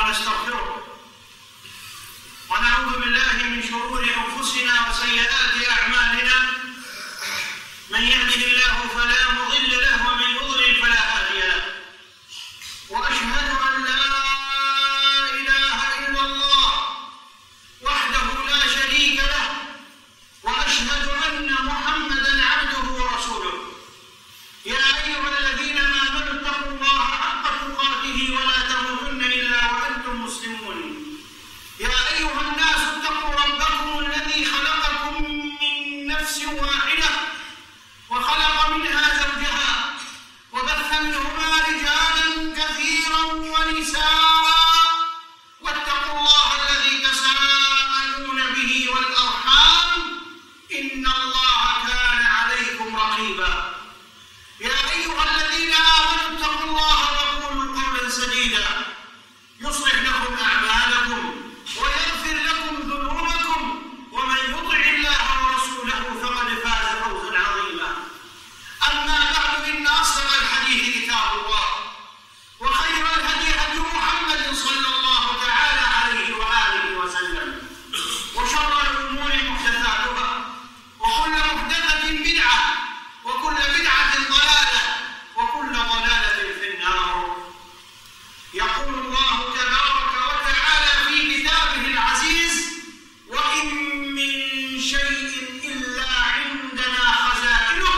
ونستغفره ونعوذ بالله من شرور أنفسنا وسيئات أعمالنا، من يهده الله فلا مضل له ومن يضلل فلا هادي له، وأشهد أن لا إله إلا الله وحده لا شريك له، وأشهد أن محمدًا عبده ورسوله. يا أيها الذين آمنوا اتقوا الله حق تقاته ولا تموتن إلا وأنتم مسلمون. يا أيها الناس اتقوا ربكم الذي خلقكم من نفس واحدة وخلق منها زوجها وبث منهما رجالا كثيرا ونساء، واتقوا الله الذي تساءلون به والأرحام إن الله كان عليكم رقيبا. يا أيها الذين آمنوا اتقوا الله وقولوا قولا سديدا يصلح لكم أعمالكم ويغفر لكم ذنوبكم، ومن يطع الله ورسوله فقد فاز فوزا عظيما. أما بعد، إن أصدق الحديث كتاب الله، وخير الهدي هدي محمد صلى الله تعالى عليه وآله وسلم، وشر الأمور محدثاتها، وكل محدثة بدعة، وكل بدعة ضلالة، وكل ضلالة في النار. يقول الله تبارك وتعالى في كتابه العزيز: وإن من شيء إلا عندنا خزائنه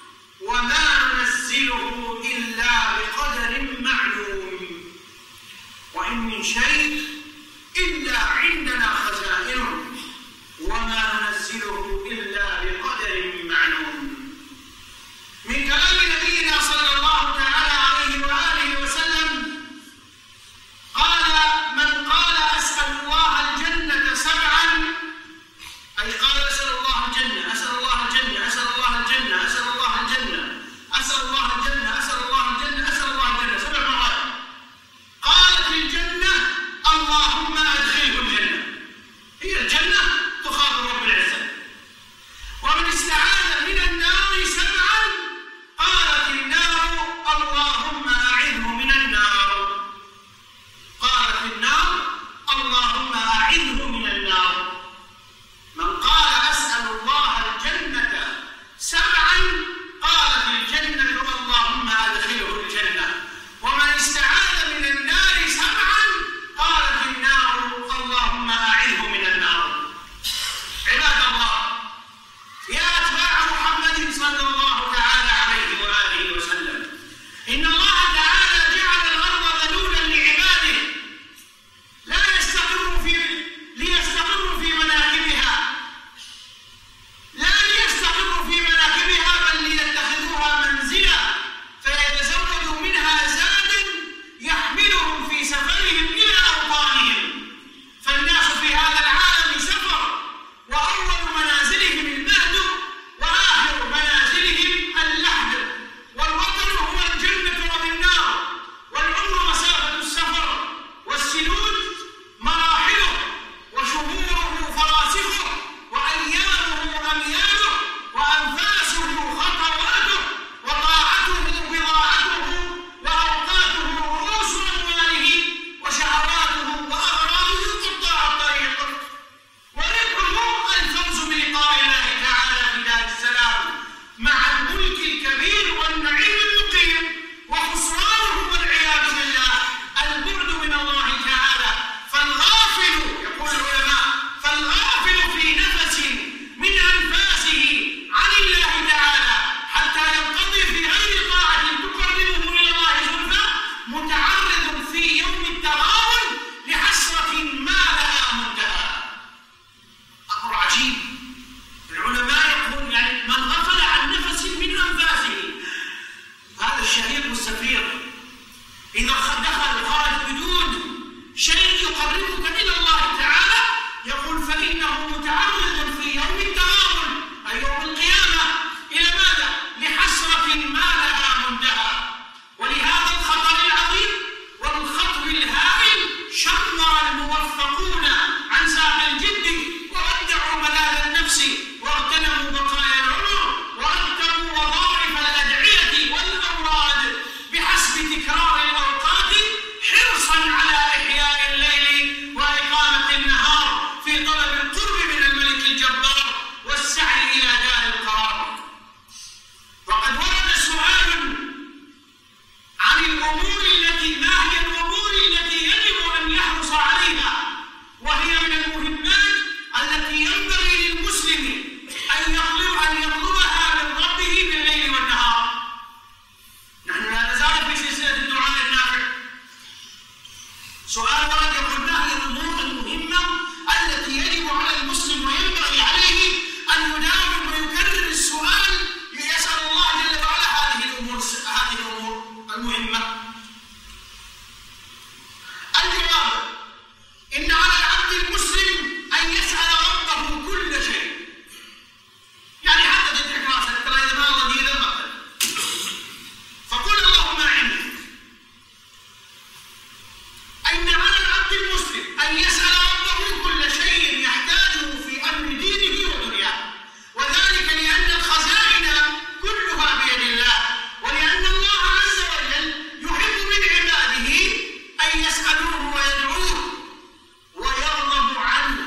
وما ننزله إلا بقدر معلوم. وإن من شيء إلا عندنا خزائنه وما ننزله إلا بقدر معلوم. من كلام نبينا صلى الله تعالى عليه وآله وسلم قال: من قال أسأل الله الجنة سبعا، أي قال أسأل الله الجنة، أسأل الله الجنة، أسأل الله الجنة، أسأل الله الجنة، أسأل الله الجنة، أسأل الله الجنة، أسأل الله الجنة 7 مرات، قالت الجنة: اللهم أدخله الجنة. هي الجنة تخاطب رب العزة. ومن استعاذ من النار 7 قالت النار: اللهم أعذه من النار. قالت النار: اللهم أعذه من النار. من قال أسأل الله الجنة 7 قالت الجنة: اللهم أدخله الجنة. ومن استعاذ من النار 7 قالت النار: اللهم أعذه من النار. عباد الله، يا أتباع محمد صلى الله تعالى عليه وآله وسلم، إن الله تعالى جعل الأرض ذلولا لعباده لا ليستقروا في مناكبها، لا ليستقروا في مناكبها، بل ليتخذوها منزلا فيتزودوا منها زادا يحملهم في سفرهم إلى أوطانهم. فالناس في هذا العالم سفر، وأول منازلهم المهد وآخر منازلهم اللحد، والوطن هو الجنة وبالنار، والعمر مسافة السفر، والسنون مراحله، وشهوره فراسخه، وأيامه أمياله، وأنفاسه خطواته، وطاعته بضاعته، وأوقاته رؤوس أمواله، وشهواته وأغراضه قطاع الطريق، وربحه الفوز بلقاء الله تعالى في دار السلام مع الملك الكبير والنعيم المقيم، وخسرانه والعياذ بالله البعد من الله تعالى. فالغافل، يقول العلماء، فالغافل في نفس من أنفاسه عن الله تعالى حتى ينقضي في غير طاعة تقربه إلى الله زلفى، متعرض في يوم التغابن لحسرة ما لها منتهى. أمر عجيب. العلماء يقول يعني من غفل عن نفس من أنفاسه، هذا الشهيق والسفير إذا دخل خرج بدون شيء يقربك إلى الله تعالى، يقول فإنه متعرض في يوم التغابن أي يوم القيامة إلى ماذا؟ لحسرة ما لها منتهى. ولهذا الخطر العظيم والخطر الهائل شمر الموفقون عن ساحة الجد، وودعوا ملاذ النفس، واغتنموا بقايا العمر، ورتبوا وظائف الأدعية والأمراض بحسب تكرار الأوقات حرصا على إحياء الليل أن يسأل ربه كل شيء يحتاجه في أمر دينه ودنياه، وذلك لأن الخزائن كلها بيد الله، ولأن الله عز وجل يحب من عباده أن يسألوه ويدعوه ويرغب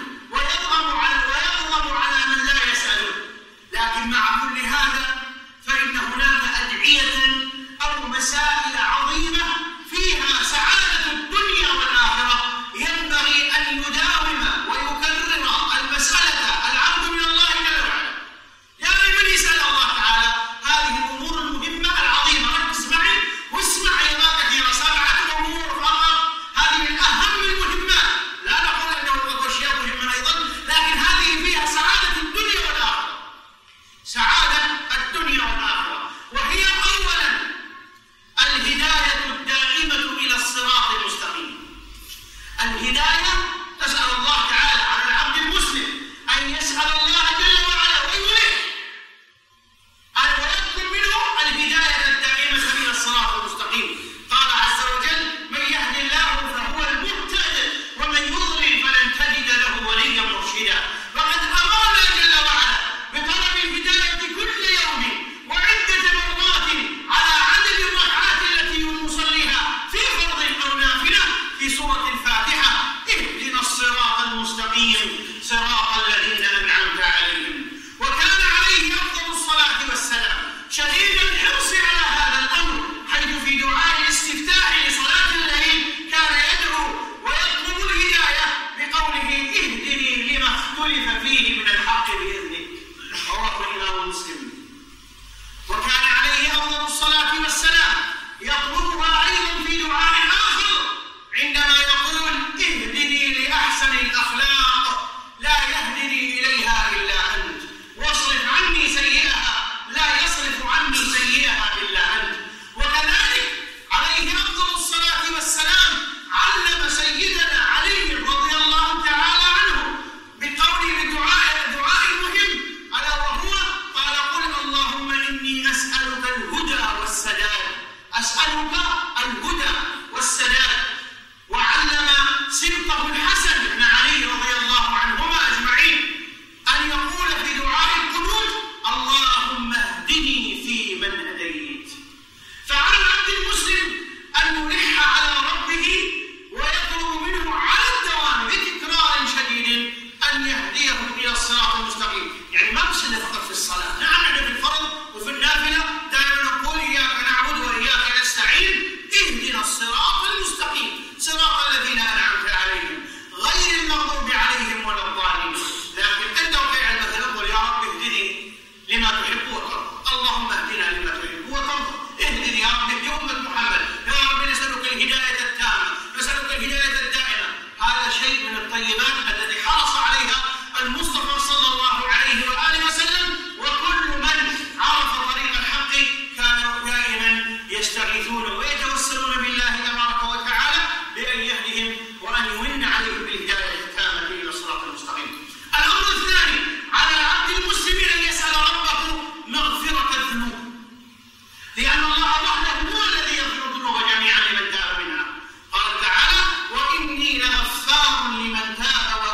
على من لا يسأله. لكن مع كل هذا فإن هناك أدعية أو مسائل عظيمة فيها سعادة الدنيا والآخرة ينبغي أن يداوم ويكرر المسألة العبد من الله جل وعلا. دائما يسأل الله تعالى هذه الأمور المهمة العظيمة. ركز معي واسمع يا ما كثيرة، 7 أمور فقط، هذه من أهم المهمات. لا نقول أنه أشياء مهمة أيضا، لكن هذه فيها سعادة الدنيا والآخرة، سعادة الدنيا والآخرة. وهي أولا الهداية الدائمة إلى الصراط المستقيم. الهداية تسأل الله تعالى على العبد المسلم أن يسأل الله جل وعلا ويلح أن ويطلب منه الهداية الدائمة إلى الصراط المستقيم. قال عز وجل: من يهد الله فهو المهتد ومن يضلل فلن تجد له وليا مرشدا. وقد أمرنا جل وعلا بطلب الهداية كل يوم وعدة مرات على عدد الركعات التي نصليها في فرض أو نافلة في سورة الفاتحة: اهدنا الصراط المستقيم صراط الذين أنعمت عليهم. وكان عليه أفضل الصلاة والسلام شديد الحرص على هذا الأمر، حيث في دعاء الاستفتاح لصلاة الليل كان يدعو ويطلب الهداية بقوله: اهدني لما اختلف فيه من الحق بإذنك. رواه الإمام مسلم. وكان عليه أفضل الصلاة والسلام يطلبها أيضا في دعاء آخر عندما يقول: اهدني لأحسن الأخلاق لا يهدني إليها إلا أنت، واصرف عني سيئها لا يصرف عني سيئها إلا أنت. وكذلك عليه أفضل الصلاة والسلام علم سيدنا علي رضي الله تعالى عنه بقول دعاء مهم، ألا وهو: قال: قل اللهم إني أسألك الهدى والسداد. أسألك الهدى والسداد. وعلم سبطه الحسن بن علي رضي الله عنهما أجمعين أن يقول في دعاء القنوت: اللهم اهدني فيمن هديت. فعلى العبد المسلم أن يلح على ربه ويطلب منه على الدوام بتكرار شديد أن يهديه إلى الصراط المستقيم. يعني ما بس فقط في الصلاة، نعم احنا في الفرض وفي النافلة دائما نقول: إياك نعبد وإياك نستعين، اهدنا الصراط المستقيم صراط الذين أنعمت عليهم غير المغضوب عليهم ولا الضالين. لكن أنت وقيع المثل قل: يا رب اهدني لما تحب وترضى. اللهم اهدنا لما تحب وترضى. اهدني يا رب اهدي أمة محمد. يا رب نسألك الهداية التامة، نسألك الهداية الدائمة. هذا شيء من الطيبات التي حرص عليها المصطفى صلى الله عليه وآله وسلم. وكل من عرف طريق الحق كانوا دائما يستغيثون ويتوسلون بالله تبارك وتعالى بأن يهدهم وأن يمن عليهم بالهداية التامة إلى الصراط المستقيم. الأمر الثاني على العبد المسلم أن يسأل ربه مغفرة الذنوب، لأن الله وحده هو الذي يغفر الذنوب جميعا لمن تاب منها. قال تعالى: وإني لغفار لمن تاب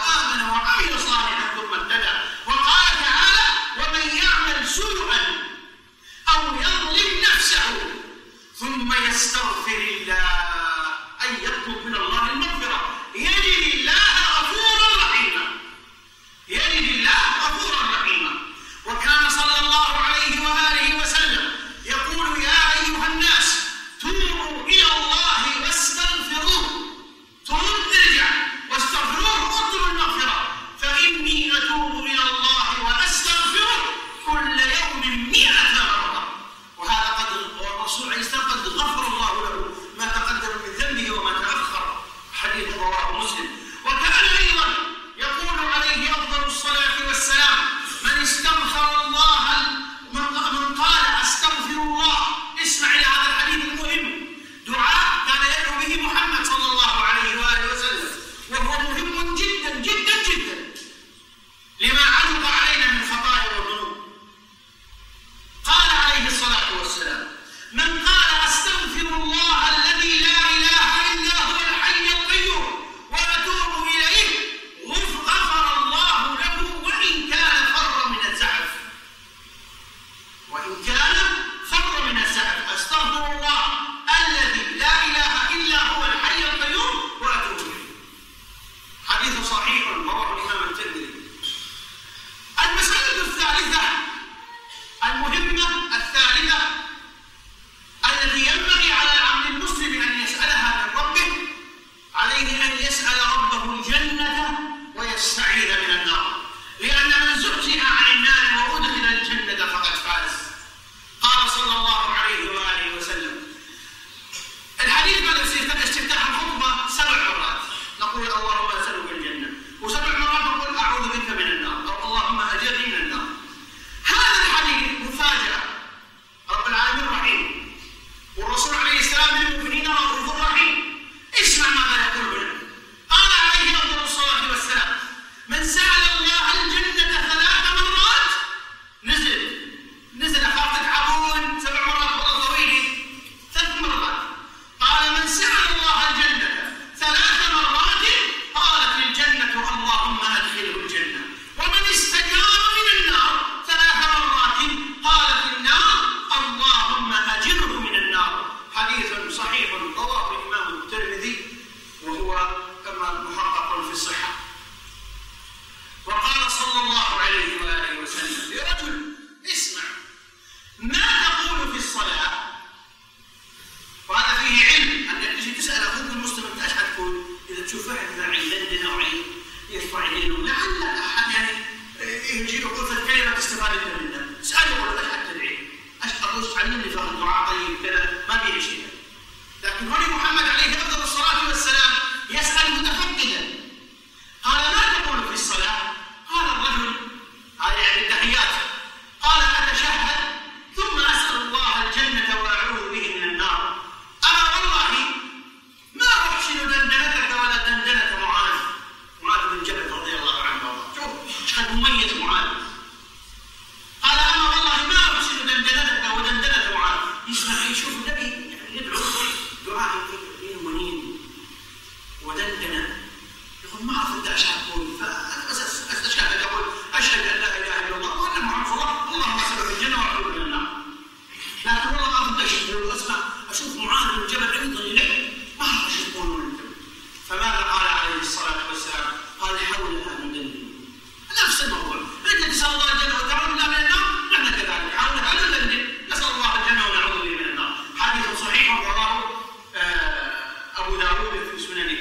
تشوف واحد عندنا وعين يرفع يدينه لعل احد يعني يجي يقول في الكلمه تستفاد منها، اساله ولا حتى تدعي، اشهد تعلمني في الدعاء طيب كذا ما بيجي شيء. لكن هنا محمد عليه افضل الصلاه والسلام يسال متفقدا، قال ما تقول في الصلاه؟ قال الرجل هذا يعني التحيات، قال اتشهد ثم اسال الله الجنه واعوذ به من النار. انا والله ما احسن دندنتك ولا دندنه معاذ بن جبل رضي الله عنه، شوف قد مميز معاذ. قال انا والله ما احسن دندنتك ودندنه معاذ. يسمع يشوف النبي يعني يدعو دعاء منين ودندنه، يقول ما اعرف انت ايش حتقول، فانا بس استشهد اقول اشهد ان لا اله الا الله وان محمد رسول الله، اللهم صل في الجنه واعوذ من النار. لكن والله ما اعرف ايش تقول، اسمع اشوف معاذ بن جبل ايضا يلح ما اعرف ايش تقول من الجبل. فماذا قال عليه الصلاه والسلام؟ قال حولها ندندن. نفس الموضوع، انت تسال الله الجنه وتعوذ بالله من النار، نحن كذلك حولها ندندن، نسال الله الجنه ونعوذ به من النار. حديث صحيح رواه ابو داود في سننه.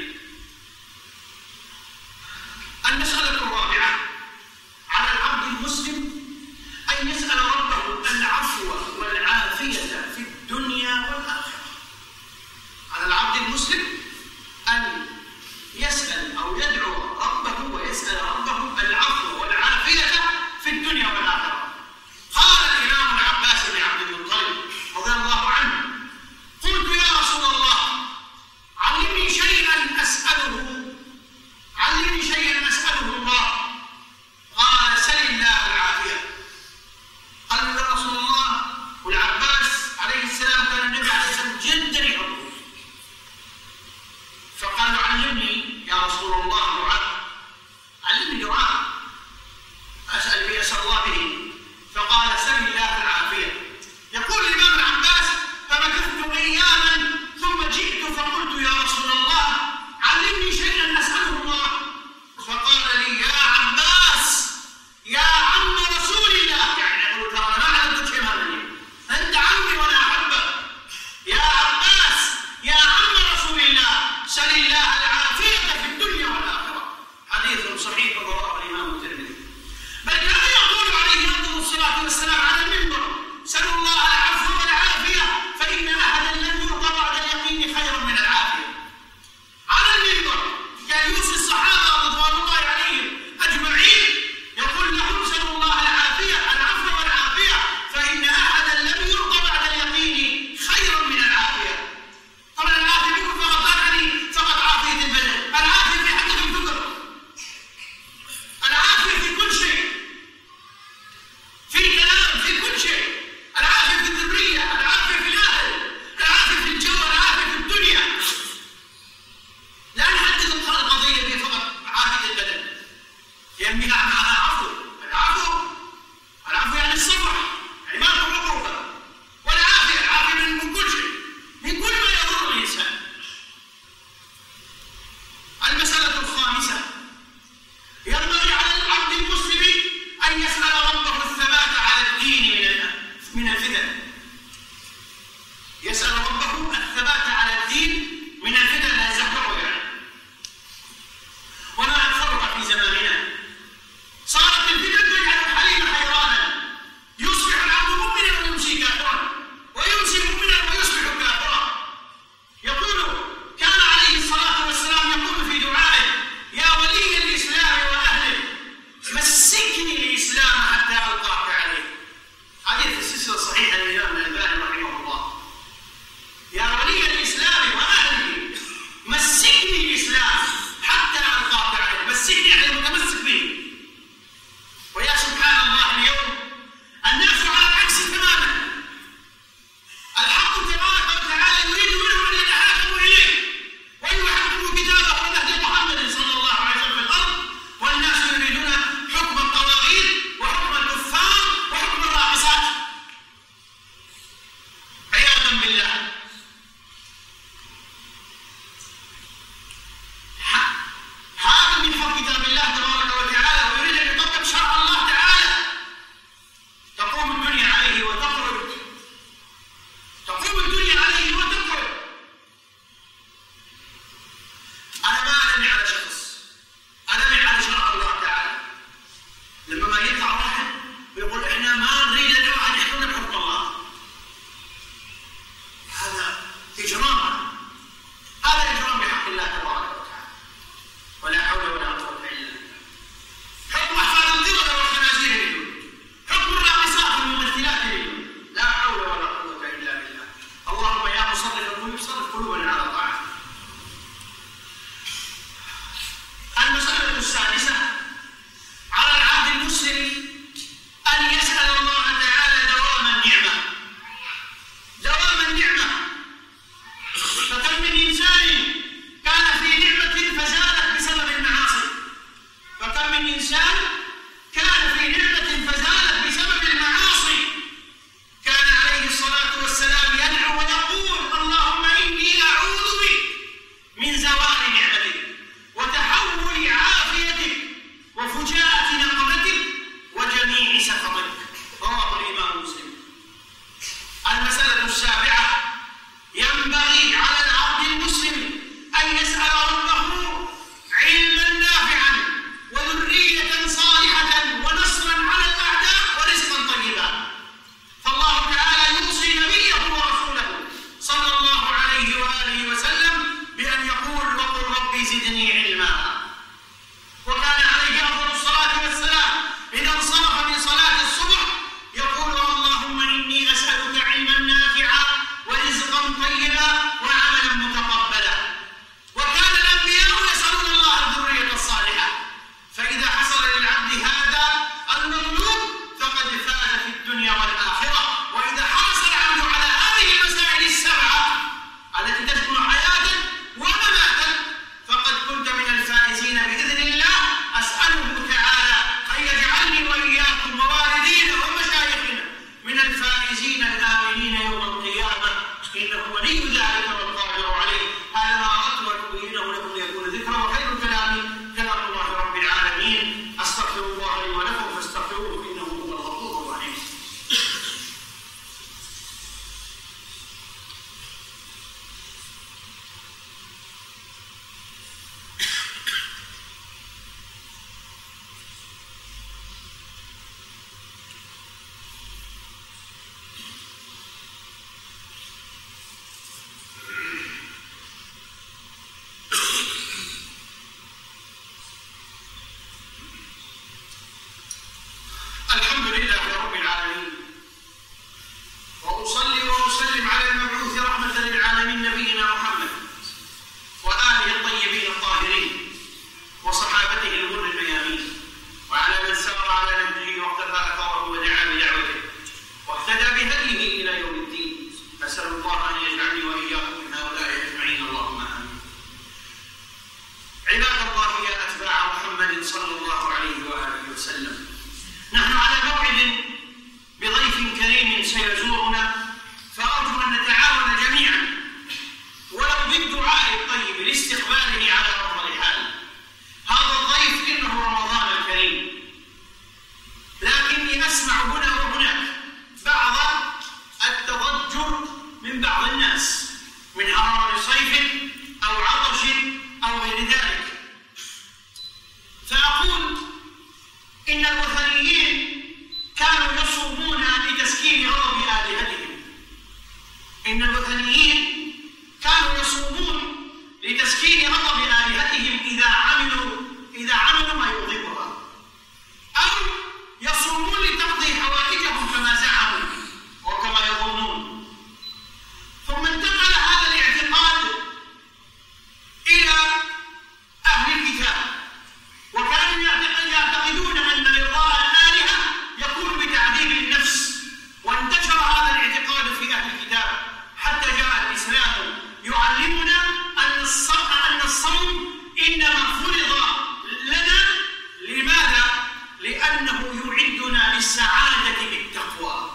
المساله الرابعه على العبد المسلم ان يسال ربه العفو والعافيه في الدنيا والاخره. على العبد المسلم ان يسال او يدعو ربه ويسال ربه العفو والعافيه في الدنيا والاخره. قال الامام العباس بن عبد المطلب رضي الله عنه: قلت يا رسول الله علمني شيئا اسال زدني علما. وكان عليه أفضل الصلاة والسلام إذا انصرف من صلاة الصبح يقول اللهم إني أسألك علما نافعا ورزقا طيبا وعملا متقبلا. وكان الأنبياء يسألون الله الذرية الصالحة. فإذا حصل للعبد هذا المطلوب فقد فاز في الدنيا والآخرة. وإذا حرص العبد على هذه المسائل السبعة التي تشمل حياتك ومماتك فقد كنت من الفائزين بإذن الله. أسأله تعالى أن يجعلني وإياكم ووالدينا ومشايخنا من الفائزين الآمنين يوم القيامة، إنه ولي ذلك والقادر عليه. هذا ما أردت أن أبينه لكم ليكون ذكرى، وخير الكلام كلام الله رب العالمين. أستغفر الله لي ولكم فاستغفروه إنه هو الغفور الرحيم. الحمد لله رب العالمين، وأصلي وأسلم على المبعوث رحمة للعالمين نبينا محمد وآله الطيبين الطاهرين وصحابته الغر الميامين وعلى من سار على نهجه واقتفى أثره ودعا بدعوته واهتدى بهديه إلى يوم الدين. أسأل الله أن يجعلني وإياكم من هؤلاء أجمعين، اللهم آمين. عباد الله يا أتباع محمد صلى الله عليه وآله وسلم، نحن على موعد بضيف كريم سيزورنا، فأرجو أن نتعاون جميعا ولو بالدعاء الطيب لاستقباله على أفضل حال. هذا الضيف إنه رمضان الكريم، لكني أسمع هنا وهناك بعض التضجر من بعض الناس من حرارة صيف أو عطش أو غير ذلك، فأقول إن الوثنيين كانوا يصومون لتسكين غضب آلهتهم. إن الوثنيين كانوا يصومون لتسكين غضب آلهتهم إذا عملوا ما يغضبها، أو يصومون لتقضي حوائجهم كما زعموا وكما يظنون. ثم انتقل هذا الاعتقاد إلى أهل الكتاب، وكانوا يعتقدون أن إرضاء الآلهة يكون بتعذيب النفس، وانتشر هذا الاعتقاد في أهل الكتاب حتى جاء الإسلام يعلمنا أن الصوم إنما فرض لنا. لماذا؟ لأنه يعدنا للسعادة بالتقوى.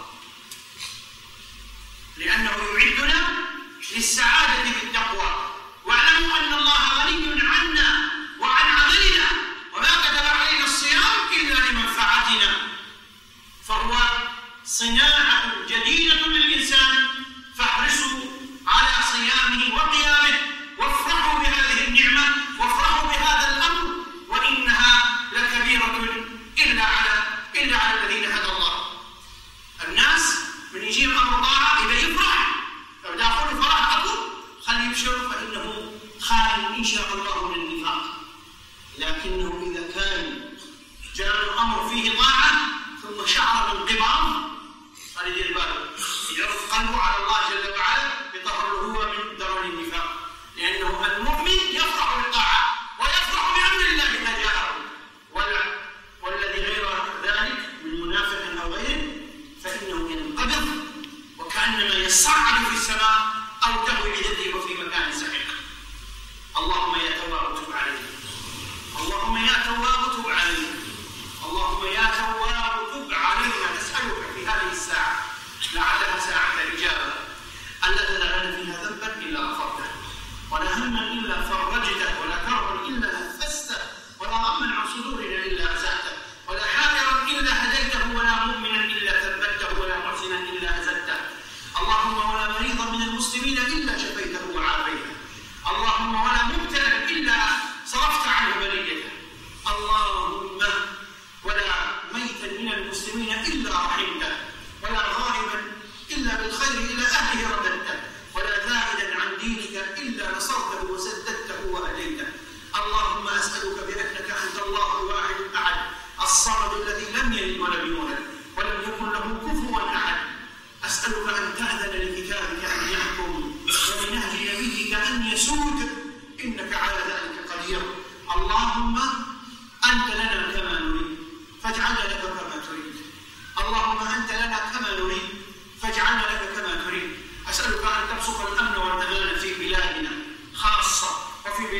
لأنه يعدنا للسعادة بالتقوى. واعلموا أن الله غني عنا وعن عملنا، وما كتب علينا الصيام إلا لمنفعتنا، فهو صناعة جديدة للإنسان. فاحرصوا على صيامه وقيامه، وافرحوا بهذه النعمة وافرحوا بهذا الأمر، وإنها لكبيرة إلا على الذين هدى الله. الناس من يجيب أمر طاعة إذا يفرح، لو داخل فرح أكو خليه يبشر، فإنه خال إن شاء الله من النفاق. لكنه إذا كان جاء الأمر فيه طاعة ثم شعر بالانقباض فليدير باله، يعرض قلبه على الله جل وعلا بطهره هو من درن النفاق. لأنه المؤمن يفرح بالطاعة ويفرح بأمر الله إذا جاءه، والذي غير ذلك من منافق أو غيره فإنه ينقبض وكأنما يصعد في السماء أو تهوي بيده وفي مكان سحيق. اللهم يا تواب تب علينا، اللهم يا تواب تب علينا، اللهم يا تواب تب علينا. نسألك في هذه الساعة لعلها ساعة الإجابة، ألا تدع لنا فيها ذنبا إلا غفرته، ولا هما إلا فرجته، ولا كربا إلا نفسته، ولا غما عن صدورنا إلا أزعته، ولا حائرا إلا هديته، ولا مؤمنا إلا ثبته، ولا محسنا إلا أزدته. اللهم ولا مريضا من المسلمين إلا شفيته وعافيته، اللهم ولا مبتلا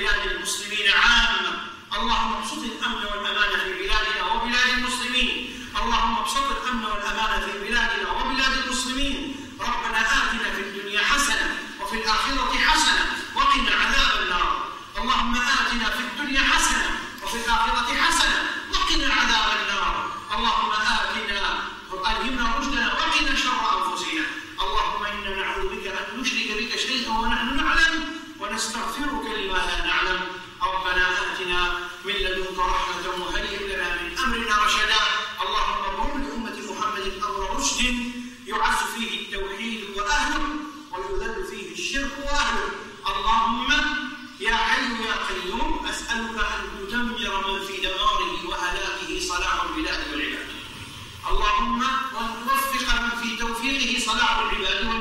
بلاد المسلمين عامة. اللهم ابسط الأمن والأمان في بلادنا وبلاد المسلمين. اللهم ابسط الأمن والأمان في بلادنا وبلاد المسلمين. ربنا آتنا في الدنيا حسنة وفي الآخرة حسنة وقنا عذاب النار. اللهم آتنا في الدنيا حسنة وفي الآخرة حسنة وقنا عذاب النار. اللهم ألهمنا رشدنا وقنا شر أنفسنا. اللهم إنا نعوذ بك أن نشرك بك شيئا ونحن نعلم ونستغفرك لما لا نعلم. ربنا آتنا من لدنك رحمة وهيئ لنا من أمرنا رشدا. اللهم بر لأمة محمد أمر رشد يعز فيه التوحيد وأهله ويذل فيه الشرك وأهله. اللهم يا حي يا قيوم أسألك أن تدمر من في دماره وهلاكه صلاح البلاد والعباد. اللهم وفق من في توفيقه صلاح العباد